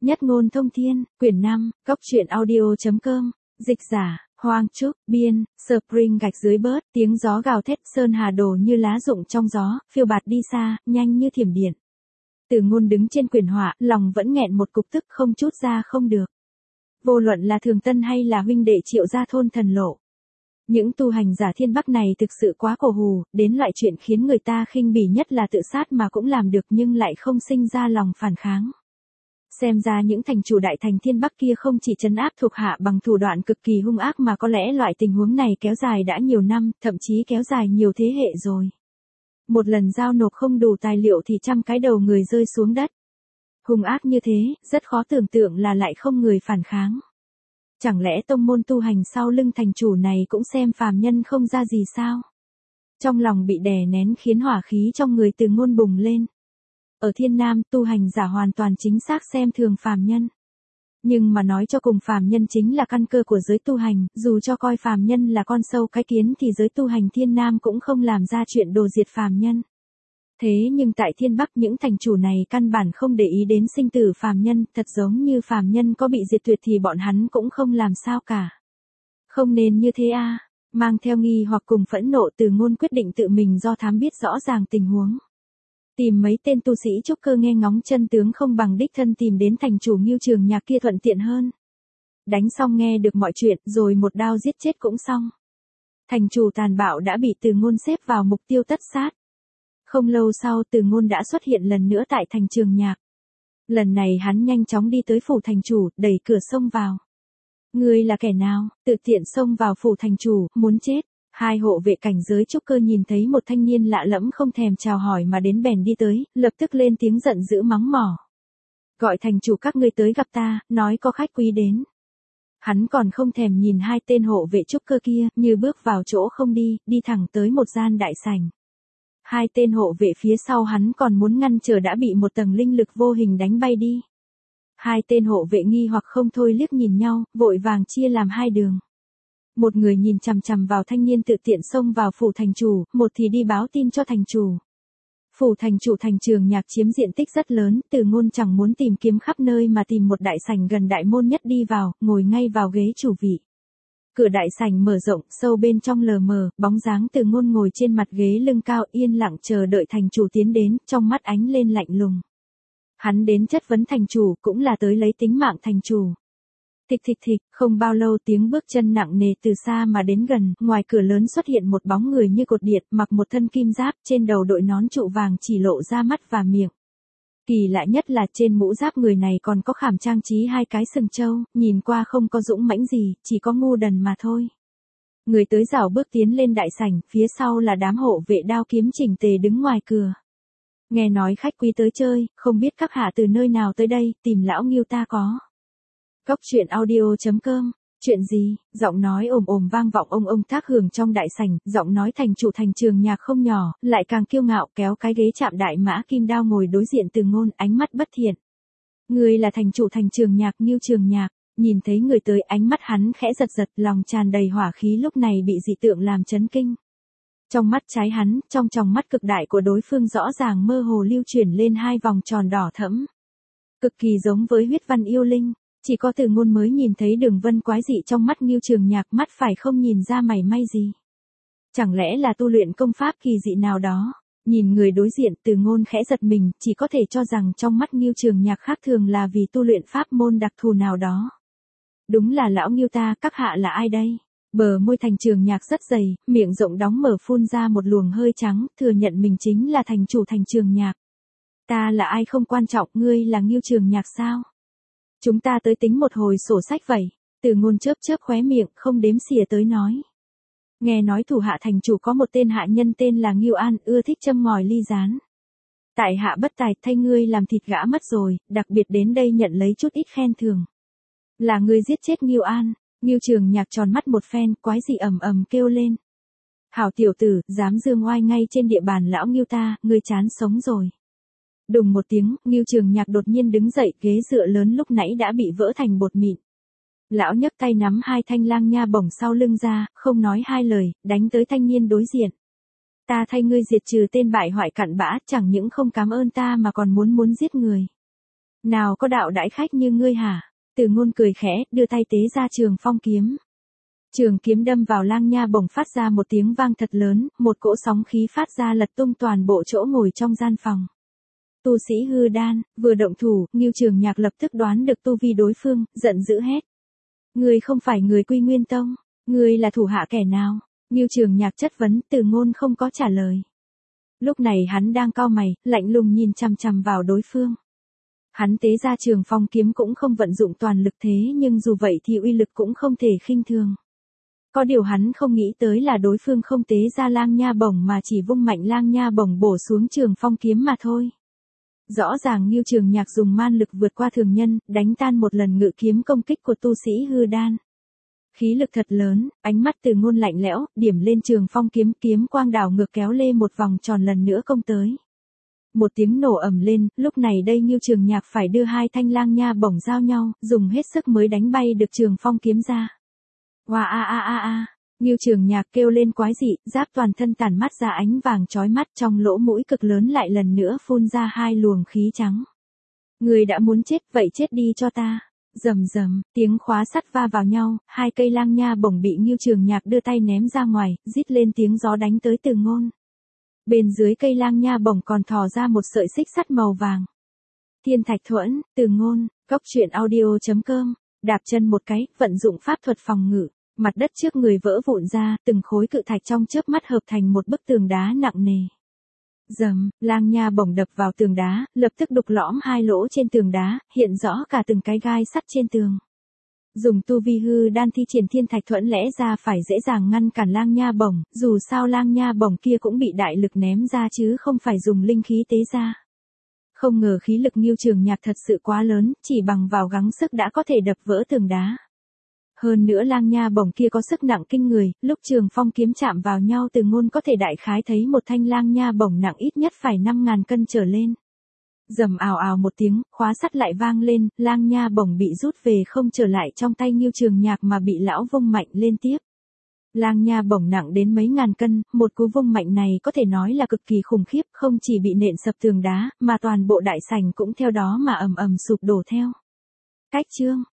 Nhất ngôn thông thiên, quyển 5, Cốc truyện audio.com, dịch giả, Hoang Trúc, biên, Spring gạch dưới bớt, tiếng gió gào thét, sơn hà đổ như lá rụng trong gió, phiêu bạt đi xa, nhanh như thiểm điện. Từ Ngôn đứng trên quyển họa, lòng vẫn nghẹn một cục tức không chút ra không được. Vô luận là Thường Tân hay là huynh đệ Triệu gia thôn Thần Lộ. Những tu hành giả thiên bắc này thực sự quá cổ hù, đến loại chuyện khiến người ta khinh bỉ nhất là tự sát mà cũng làm được nhưng lại không sinh ra lòng phản kháng. Xem ra những thành chủ đại thành thiên bắc kia không chỉ trấn áp thuộc hạ bằng thủ đoạn cực kỳ hung ác mà có lẽ loại tình huống này kéo dài đã nhiều năm, thậm chí kéo dài nhiều thế hệ rồi. Một lần giao nộp không đủ tài liệu thì trăm cái đầu người rơi xuống đất. Hung ác như thế, rất khó tưởng tượng là lại không người phản kháng. Chẳng lẽ tông môn tu hành sau lưng thành chủ này cũng xem phàm nhân không ra gì sao? Trong lòng bị đè nén khiến hỏa khí trong người Từ Ngôn bùng lên. Ở Thiên Nam, tu hành giả hoàn toàn chính xác xem thường phàm nhân. Nhưng mà nói cho cùng phàm nhân chính là căn cơ của giới tu hành, dù cho coi phàm nhân là con sâu cái kiến thì giới tu hành Thiên Nam cũng không làm ra chuyện đồ diệt phàm nhân. Thế nhưng tại Thiên Bắc những thành chủ này căn bản không để ý đến sinh tử phàm nhân, thật giống như phàm nhân có bị diệt tuyệt thì bọn hắn cũng không làm sao cả. Không nên như thế à, mang theo nghi hoặc cùng phẫn nộ Từ Ngôn quyết định tự mình do thám biết rõ ràng tình huống. Tìm mấy tên tu sĩ trúc cơ nghe ngóng chân tướng không bằng đích thân tìm đến thành chủ Ngưu Trường Nhạc kia thuận tiện hơn. Đánh xong nghe được mọi chuyện rồi một đao giết chết cũng xong. Thành chủ tàn bạo đã bị Từ Ngôn xếp vào mục tiêu tất sát. Không lâu sau Từ Ngôn đã xuất hiện lần nữa tại thành Trường Nhạc. Lần này hắn nhanh chóng đi tới phủ thành chủ, đẩy cửa xông vào. Ngươi là kẻ nào, tự tiện xông vào phủ thành chủ, muốn chết. Hai hộ vệ cảnh giới trúc cơ nhìn thấy một thanh niên lạ lẫm không thèm chào hỏi mà đến bèn đi tới, lập tức lên tiếng giận dữ mắng mỏ. Gọi thành chủ các ngươi tới gặp ta, nói có khách quý đến. Hắn còn không thèm nhìn hai tên hộ vệ trúc cơ kia, như bước vào chỗ không đi, đi thẳng tới một gian đại sảnh. Hai tên hộ vệ phía sau hắn còn muốn ngăn trở đã bị một tầng linh lực vô hình đánh bay đi. Hai tên hộ vệ nghi hoặc không thôi liếc nhìn nhau, vội vàng chia làm hai đường. Một người nhìn chằm chằm vào thanh niên tự tiện xông vào phủ thành chủ, một thì đi báo tin cho thành chủ. Phủ thành chủ thành Trường Nhạc chiếm diện tích rất lớn, Từ Ngôn chẳng muốn tìm kiếm khắp nơi mà tìm một đại sảnh gần đại môn nhất đi vào, ngồi ngay vào ghế chủ vị. Cửa đại sảnh mở rộng, sâu bên trong lờ mờ, bóng dáng Từ Ngôn ngồi trên mặt ghế lưng cao yên lặng chờ đợi thành chủ tiến đến, trong mắt ánh lên lạnh lùng. Hắn đến chất vấn thành chủ cũng là tới lấy tính mạng thành chủ. Thịch thịch thịch, không bao lâu tiếng bước chân nặng nề từ xa mà đến gần, ngoài cửa lớn xuất hiện một bóng người như cột điện, mặc một thân kim giáp, trên đầu đội nón trụ vàng chỉ lộ ra mắt và miệng. Kỳ lạ nhất là trên mũ giáp người này còn có khảm trang trí hai cái sừng trâu, nhìn qua không có dũng mãnh gì, chỉ có ngu đần mà thôi. Người tới rảo bước tiến lên đại sảnh, phía sau là đám hộ vệ đao kiếm chỉnh tề đứng ngoài cửa. Nghe nói khách quý tới chơi, không biết các hạ từ nơi nào tới đây, tìm lão Ngưu ta có. Cốc truyện audio.com, chuyện gì, giọng nói ồm ồm vang vọng ông Thác Hường trong đại sảnh, giọng nói thành chủ thành Trường Nhạc không nhỏ, lại càng kiêu ngạo kéo cái ghế chạm đại mã kim đao ngồi đối diện Từ Ngôn, ánh mắt bất thiện. Người là thành chủ thành Trường Nhạc Ngưu Trường Nhạc, nhìn thấy người tới ánh mắt hắn khẽ giật giật, lòng tràn đầy hỏa khí lúc này bị dị tượng làm chấn kinh. Trong mắt trái hắn, trong tròng mắt cực đại của đối phương rõ ràng mơ hồ lưu chuyển lên hai vòng tròn đỏ thẫm. Cực kỳ giống với huyết văn yêu linh. Chỉ có Từ Ngôn mới nhìn thấy đường vân quái dị trong mắt Ngưu Trường Nhạc, mắt phải không nhìn ra mảy may gì. Chẳng lẽ là tu luyện công pháp kỳ dị nào đó? Nhìn người đối diện Từ Ngôn khẽ giật mình, chỉ có thể cho rằng trong mắt Ngưu Trường Nhạc khác thường là vì tu luyện pháp môn đặc thù nào đó. Đúng là lão Ngưu ta, các hạ là ai đây? Bờ môi thành Trường Nhạc rất dày, miệng rộng đóng mở phun ra một luồng hơi trắng, thừa nhận mình chính là thành chủ thành Trường Nhạc. Ta là ai không quan trọng, ngươi là Ngưu Trường Nhạc sao? Chúng ta tới tính một hồi sổ sách vậy. Từ Ngôn chớp chớp khóe miệng, không đếm xỉa tới nói. Nghe nói thủ hạ thành chủ có một tên hạ nhân tên là Ngưu An, ưa thích châm ngòi ly gián. Tại hạ bất tài, thay ngươi làm thịt gã mất rồi, đặc biệt đến đây nhận lấy chút ít khen thưởng. Là ngươi giết chết Ngưu An. Ngưu Trường Nhạc tròn mắt một phen, quái dị ầm ầm kêu lên. Hảo tiểu tử, dám dương oai ngay trên địa bàn lão Ngưu ta, ngươi chán sống rồi. Đùng một tiếng, Ngưu Trường Nhạc đột nhiên đứng dậy, ghế dựa lớn lúc nãy đã bị vỡ thành bột mịn. Lão nhấc tay nắm hai thanh lang nha bổng sau lưng ra, không nói hai lời, đánh tới thanh niên đối diện. Ta thay ngươi diệt trừ tên bại hoại cặn bã, chẳng những không cảm ơn ta mà còn muốn giết người. Nào có đạo đãi khách như ngươi hả? Từ Ngôn cười khẽ, đưa tay tế ra Trường Phong kiếm. Trường kiếm đâm vào Lang Nha Bổng phát ra một tiếng vang thật lớn, một cỗ sóng khí phát ra lật tung toàn bộ chỗ ngồi trong gian phòng. Tu sĩ hư đan, vừa động thủ, Ngưu Trường Nhạc lập tức đoán được tu vi đối phương, giận dữ hét. Ngươi không phải người Quy Nguyên Tông, ngươi là thủ hạ kẻ nào? Ngưu Trường Nhạc chất vấn, Từ Ngôn không có trả lời. Lúc này hắn đang cau mày, lạnh lùng nhìn chằm chằm vào đối phương. Hắn tế ra Trường Phong kiếm cũng không vận dụng toàn lực thế nhưng dù vậy thì uy lực cũng không thể khinh thường. Có điều hắn không nghĩ tới là đối phương không tế ra Lang Nha Bổng mà chỉ vung mạnh Lang Nha Bổng bổ xuống Trường Phong kiếm mà thôi. Rõ ràng Ngưu Trường Nhạc dùng man lực vượt qua thường nhân, đánh tan một lần ngự kiếm công kích của tu sĩ hư đan. Khí lực thật lớn, ánh mắt Từ Ngôn lạnh lẽo, điểm lên Trường Phong kiếm, kiếm quang đảo ngược kéo lê một vòng tròn lần nữa công tới. Một tiếng nổ ầm lên, lúc này đây Ngưu Trường Nhạc phải đưa hai thanh Lang Nha Bổng giao nhau, dùng hết sức mới đánh bay được Trường Phong kiếm ra. Oa a a a a, Ngưu Trường Nhạc kêu lên quái dị, giáp toàn thân tản mắt ra ánh vàng chói mắt, trong lỗ mũi cực lớn lại lần nữa phun ra hai luồng khí trắng. Người đã muốn chết, vậy chết đi cho ta. Rầm rầm, tiếng khóa sắt va vào nhau, hai cây Lang Nha Bổng bị Ngưu Trường Nhạc đưa tay ném ra ngoài, rít lên tiếng gió đánh tới Từ Ngôn. Bên dưới cây Lang Nha Bổng còn thò ra một sợi xích sắt màu vàng. Thiên Thạch Thuẫn, Từ Ngôn, coctruyện.audio.com, đạp chân một cái, vận dụng pháp thuật phòng ngự, mặt đất trước người vỡ vụn ra, từng khối cự thạch trong chớp mắt hợp thành một bức tường đá nặng nề. Rầm, Lang Nha Bổng đập vào tường đá, lập tức đục lõm hai lỗ trên tường đá, hiện rõ cả từng cái gai sắt trên tường. Dùng tu vi hư đan thi triển Thiên Thạch Thuẫn lẽ ra phải dễ dàng ngăn cản Lang Nha Bổng, dù sao Lang Nha Bổng kia cũng bị đại lực ném ra chứ không phải dùng linh khí tế ra. Không ngờ khí lực Ngưu Trường Nhạc thật sự quá lớn, chỉ bằng vào gắng sức đã có thể đập vỡ tường đá. Hơn nữa Lang Nha Bổng kia có sức nặng kinh người, lúc Trường Phong kiếm chạm vào nhau Từ Ngôn có thể đại khái thấy một thanh Lang Nha Bổng nặng ít nhất phải 5.000 cân trở lên. Rầm ào ào một tiếng, khóa sắt lại vang lên, Lang Nha Bổng bị rút về không trở lại trong tay Ngưu Trường Nhạc mà bị lão vung mạnh lên tiếp. Lang Nha Bổng nặng đến mấy ngàn cân, một cú vung mạnh này có thể nói là cực kỳ khủng khiếp, không chỉ bị nện sập tường đá, mà toàn bộ đại sảnh cũng theo đó mà ầm ầm sụp đổ theo. Cách chương